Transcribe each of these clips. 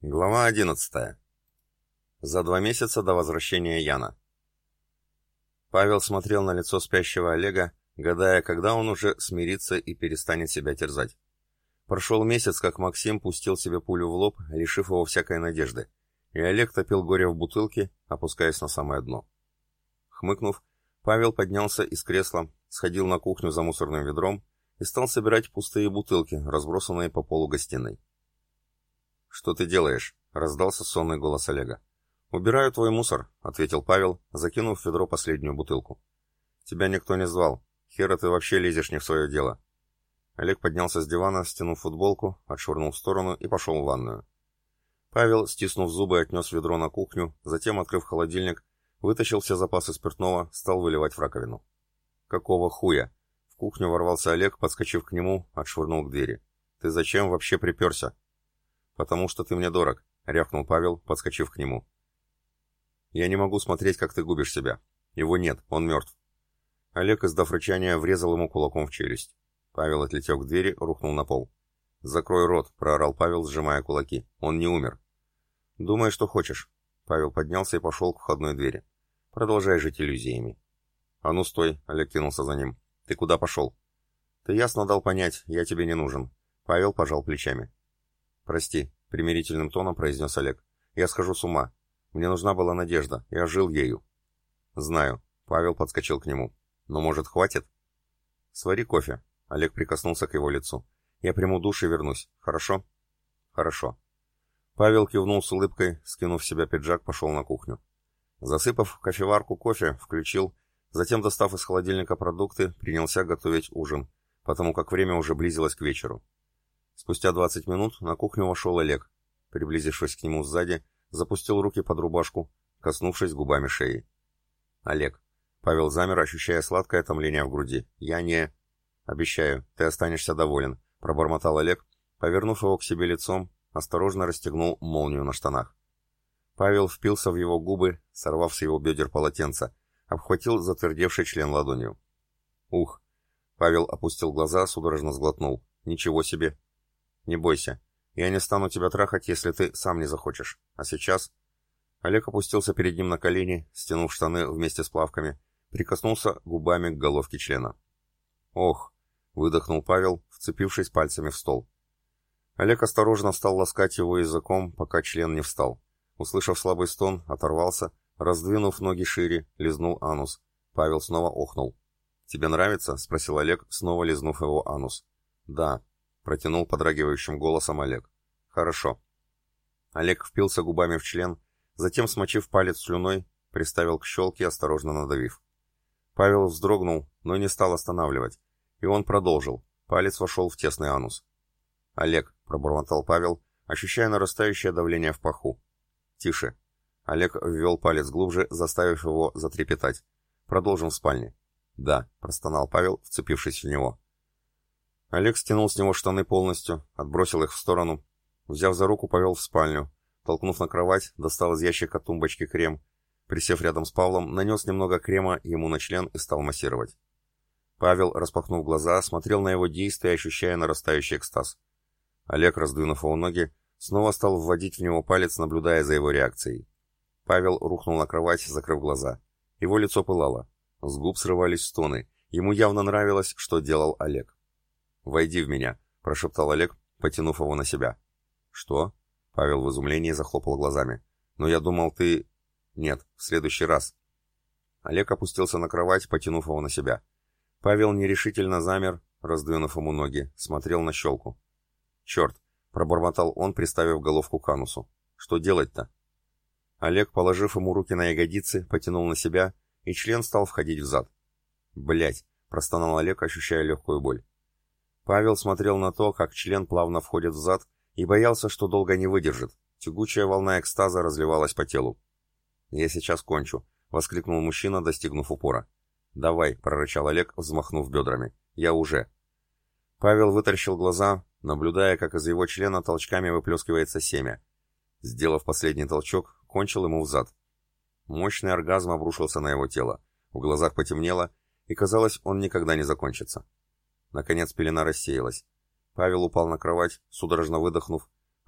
Глава 11. За 2 месяца до возвращения Яна. Павел смотрел на лицо спящего Олега, гадая, когда он уже смирится и перестанет себя терзать. Прошел месяц, как Максим пустил себе пулю в лоб, лишив его всякой надежды, и Олег топил горе в бутылке, опускаясь на самое дно. Хмыкнув, Павел поднялся из кресла, сходил на кухню за мусорным ведром и стал собирать пустые бутылки, разбросанные по полу гостиной. «Что ты делаешь?» — раздался сонный голос Олега. «Убираю твой мусор», — ответил Павел, закинув в ведро последнюю бутылку. «Тебя никто не звал. Хера ты вообще лезешь не в свое дело». Олег поднялся с дивана, стянув футболку, отшвырнул в сторону и пошел в ванную. Павел, стиснув зубы, отнес ведро на кухню, затем, открыв холодильник, вытащил все запасы спиртного, стал выливать в раковину. «Какого хуя?» В кухню ворвался Олег, подскочив к нему, отшвырнул к двери. «Ты зачем вообще приперся?» «Потому что ты мне дорог», — рявкнул Павел, подскочив к нему. «Я не могу смотреть, как ты губишь себя. Его нет, он мертв». Олег, издав рычание, врезал ему кулаком в челюсть. Павел отлетел к двери, рухнул на пол. «Закрой рот», — проорал Павел, сжимая кулаки. «Он не умер». «Думай, что хочешь». Павел поднялся и пошел к входной двери. «Продолжай жить иллюзиями». «А ну стой», — Олег кинулся за ним. «Ты куда пошел?» «Ты ясно дал понять, я тебе не нужен». Павел пожал плечами. «Прости», — примирительным тоном произнес Олег. «Я схожу с ума. Мне нужна была надежда. Я жил ею». «Знаю». Павел подскочил к нему. «Но, может, хватит?» «Свари кофе». Олег прикоснулся к его лицу. «Я приму душ и вернусь. Хорошо?» «Хорошо». Павел кивнул с улыбкой, скинув с себя пиджак, пошел на кухню. Засыпав в кофеварку кофе, включил, затем, достав из холодильника продукты, принялся готовить ужин, потому как время уже близилось к вечеру. Спустя 20 минут на кухню вошел Олег. Приблизившись к нему сзади, запустил руки под рубашку, коснувшись губами шеи. «Олег». Павел замер, ощущая сладкое томление в груди. «Я не...» «Обещаю, ты останешься доволен», — пробормотал Олег, повернув его к себе лицом, осторожно расстегнул молнию на штанах. Павел впился в его губы, сорвав с его бедер полотенце, обхватил затвердевший член ладонью. «Ух!» Павел опустил глаза, судорожно сглотнул. «Ничего себе!» «Не бойся. Я не стану тебя трахать, если ты сам не захочешь. А сейчас...» Олег опустился перед ним на колени, стянув штаны вместе с плавками, прикоснулся губами к головке члена. «Ох!» — выдохнул Павел, вцепившись пальцами в стол. Олег осторожно стал ласкать его языком, пока член не встал. Услышав слабый стон, оторвался, раздвинув ноги шире, лизнул анус. Павел снова охнул. «Тебе нравится?» — спросил Олег, снова лизнув его анус. «Да», — протянул подрагивающим голосом Олег. «Хорошо». Олег впился губами в член, затем, смочив палец слюной, приставил к щелке, осторожно надавив. Павел вздрогнул, но не стал останавливать, и он продолжил. Палец вошел в тесный анус. «Олег», — пробормотал Павел, ощущая нарастающее давление в паху. «Тише». Олег ввел палец глубже, заставив его затрепетать. «Продолжим в спальне». «Да», — простонал Павел, вцепившись в него. Олег стянул с него штаны полностью, отбросил их в сторону, взяв за руку, повел в спальню, толкнув на кровать, достал из ящика тумбочки крем, присев рядом с Павлом, нанес немного крема ему на член и стал массировать. Павел, распахнув глаза, смотрел на его действия, ощущая нарастающий экстаз. Олег, раздвинув его ноги, снова стал вводить в него палец, наблюдая за его реакцией. Павел рухнул на кровать, закрыв глаза. Его лицо пылало. С губ срывались стоны. Ему явно нравилось, что делал Олег. «Войди в меня», — прошептал Олег, потянув его на себя. «Что?» — Павел в изумлении захлопал глазами. «Но я думал, ты...» «Нет, в следующий раз». Олег опустился на кровать, потянув его на себя. Павел нерешительно замер, раздвинув ему ноги, смотрел на щелку. «Черт!» — пробормотал он, приставив головку к анусу. «Что делать-то?» Олег, положив ему руки на ягодицы, потянул на себя, и член стал входить в зад. «Блядь!» — простонал Олег, ощущая легкую боль. Павел смотрел на то, как член плавно входит в зад, и боялся, что долго не выдержит. Тягучая волна экстаза разливалась по телу. «Я сейчас кончу», — воскликнул мужчина, достигнув упора. «Давай», — прорычал Олег, взмахнув бедрами. «Я уже». Павел вытаращил глаза, наблюдая, как из его члена толчками выплескивается семя. Сделав последний толчок, кончил ему в зад. Мощный оргазм обрушился на его тело. В глазах потемнело, и казалось, он никогда не закончится. Наконец пелена рассеялась. Павел упал на кровать, судорожно выдохнув,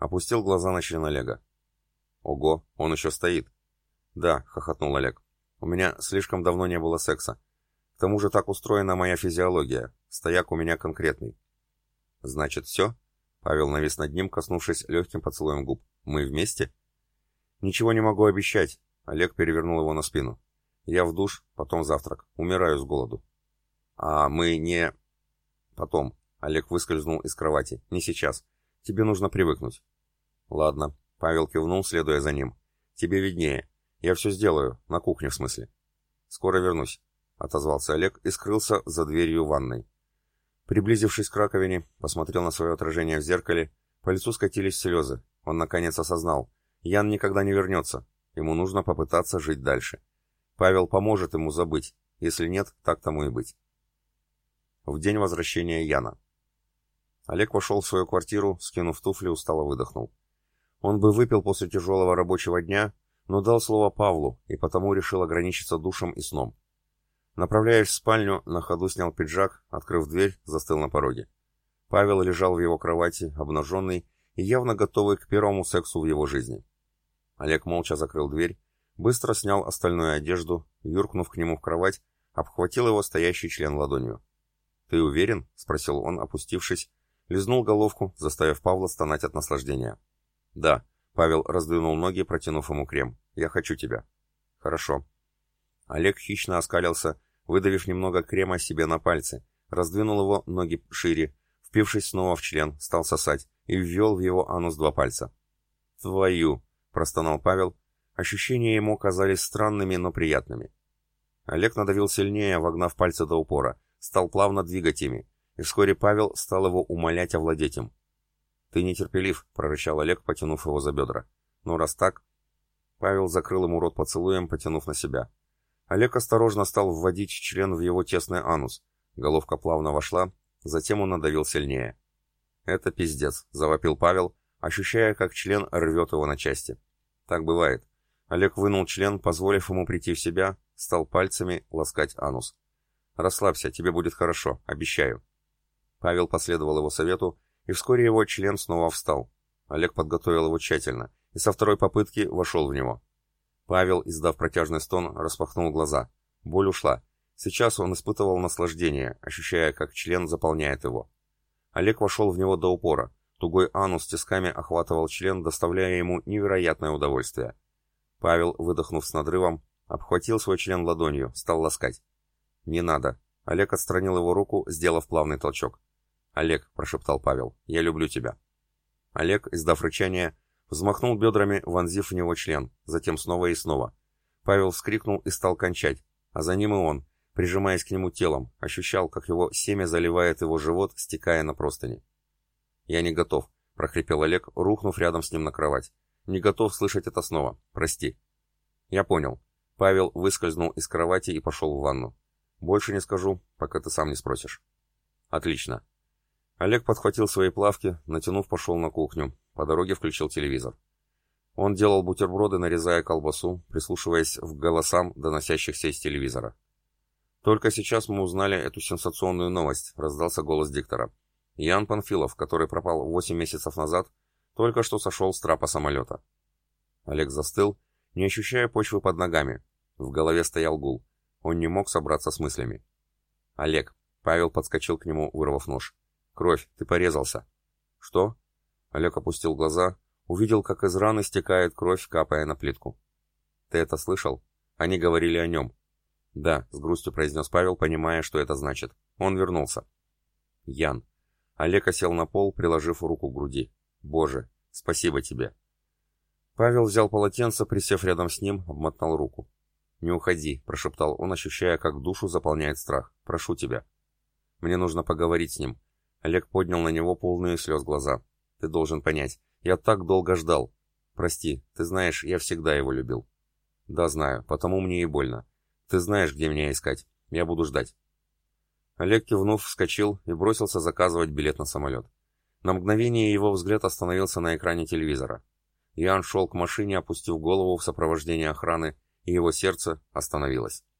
Опустил глаза на член Олега. Ого, он еще стоит. Да, хохотнул Олег. У меня слишком давно не было секса. К тому же так устроена моя физиология. Стояк у меня конкретный. Значит, все? Павел навис над ним, коснувшись легким поцелуем губ. Мы вместе? Ничего не могу обещать. Олег перевернул его на спину. Я в душ, потом завтрак. Умираю с голоду. А мы не... Потом. Олег выскользнул из кровати. Не сейчас. Тебе нужно привыкнуть. Ладно. Павел кивнул, следуя за ним. Тебе виднее. Я все сделаю. На кухне, в смысле. Скоро вернусь. Отозвался Олег и скрылся за дверью ванной. Приблизившись к раковине, посмотрел на свое отражение в зеркале. По лицу скатились слезы. Он наконец осознал. Ян никогда не вернется. Ему нужно попытаться жить дальше. Павел поможет ему забыть. Если нет, так тому и быть. В день возвращения Яна. Олег вошел в свою квартиру, скинув туфли, устало выдохнул. Он бы выпил после тяжелого рабочего дня, но дал слово Павлу, и потому решил ограничиться душем и сном. Направляясь в спальню, на ходу снял пиджак, открыв дверь, застыл на пороге. Павел лежал в его кровати, обнаженный и явно готовый к первому сексу в его жизни. Олег молча закрыл дверь, быстро снял остальную одежду, юркнув к нему в кровать, обхватил его стоящий член ладонью. «Ты уверен?» — спросил он, опустившись, лизнул головку, заставив Павла стонать от наслаждения. «Да», — Павел раздвинул ноги, протянув ему крем. «Я хочу тебя». «Хорошо». Олег хищно оскалился, выдавив немного крема себе на пальцы, раздвинул его ноги шире, впившись снова в член, стал сосать и ввел в его анус 2 пальца. «Твою!» — простонал Павел. Ощущения ему казались странными, но приятными. Олег надавил сильнее, вогнав пальцы до упора, стал плавно двигать ими, и вскоре Павел стал его умолять овладеть им. «Ты нетерпелив», — прорычал Олег, потянув его за бедра. «Ну, раз так...» Павел закрыл ему рот поцелуем, потянув на себя. Олег осторожно стал вводить член в его тесный анус. Головка плавно вошла, затем он надавил сильнее. «Это пиздец», — завопил Павел, ощущая, как член рвет его на части. Так бывает. Олег вынул член, позволив ему прийти в себя, стал пальцами ласкать анус. «Расслабься, тебе будет хорошо, обещаю». Павел последовал его совету, и вскоре его член снова встал. Олег подготовил его тщательно, и со второй попытки вошел в него. Павел, издав протяжный стон, распахнул глаза. Боль ушла. Сейчас он испытывал наслаждение, ощущая, как член заполняет его. Олег вошел в него до упора. Тугой анус тисками охватывал член, доставляя ему невероятное удовольствие. Павел, выдохнув с надрывом, обхватил свой член ладонью, стал ласкать. «Не надо». Олег отстранил его руку, сделав плавный толчок. «Олег», — прошептал Павел, — «я люблю тебя». Олег, издав рычание, взмахнул бедрами, вонзив в него член, затем снова и снова. Павел вскрикнул и стал кончать, а за ним и он, прижимаясь к нему телом, ощущал, как его семя заливает его живот, стекая на простыни. «Я не готов», — прохрипел Олег, рухнув рядом с ним на кровать. «Не готов слышать это снова. Прости». «Я понял». Павел выскользнул из кровати и пошел в ванну. «Больше не скажу, пока ты сам не спросишь». «Отлично». Олег подхватил свои плавки, натянув, пошел на кухню. По дороге включил телевизор. Он делал бутерброды, нарезая колбасу, прислушиваясь к голосам, доносящихся из телевизора. «Только сейчас мы узнали эту сенсационную новость», — раздался голос диктора. «Ян Панфилов, который пропал 8 месяцев назад, только что сошел с трапа самолета». Олег застыл, не ощущая почвы под ногами. В голове стоял гул. Он не мог собраться с мыслями. «Олег», — Павел подскочил к нему, вырвав нож. «Кровь, ты порезался». «Что?» Олег опустил глаза, увидел, как из раны стекает кровь, капая на плитку. «Ты это слышал? Они говорили о нем». «Да», — с грустью произнес Павел, понимая, что это значит. Он вернулся. «Ян». Олег осел на пол, приложив руку к груди. «Боже, спасибо тебе». Павел взял полотенце, присев рядом с ним, обмотал руку. «Не уходи», — прошептал он, ощущая, как душу заполняет страх. «Прошу тебя». «Мне нужно поговорить с ним». Олег поднял на него полные слез глаза. «Ты должен понять. Я так долго ждал. Прости, ты знаешь, я всегда его любил». «Да, знаю, потому мне и больно. Ты знаешь, где меня искать. Я буду ждать». Олег, кивнув, вскочил и бросился заказывать билет на самолет. На мгновение его взгляд остановился на экране телевизора. Ян шел к машине, опустив голову в сопровождении охраны, и его сердце остановилось.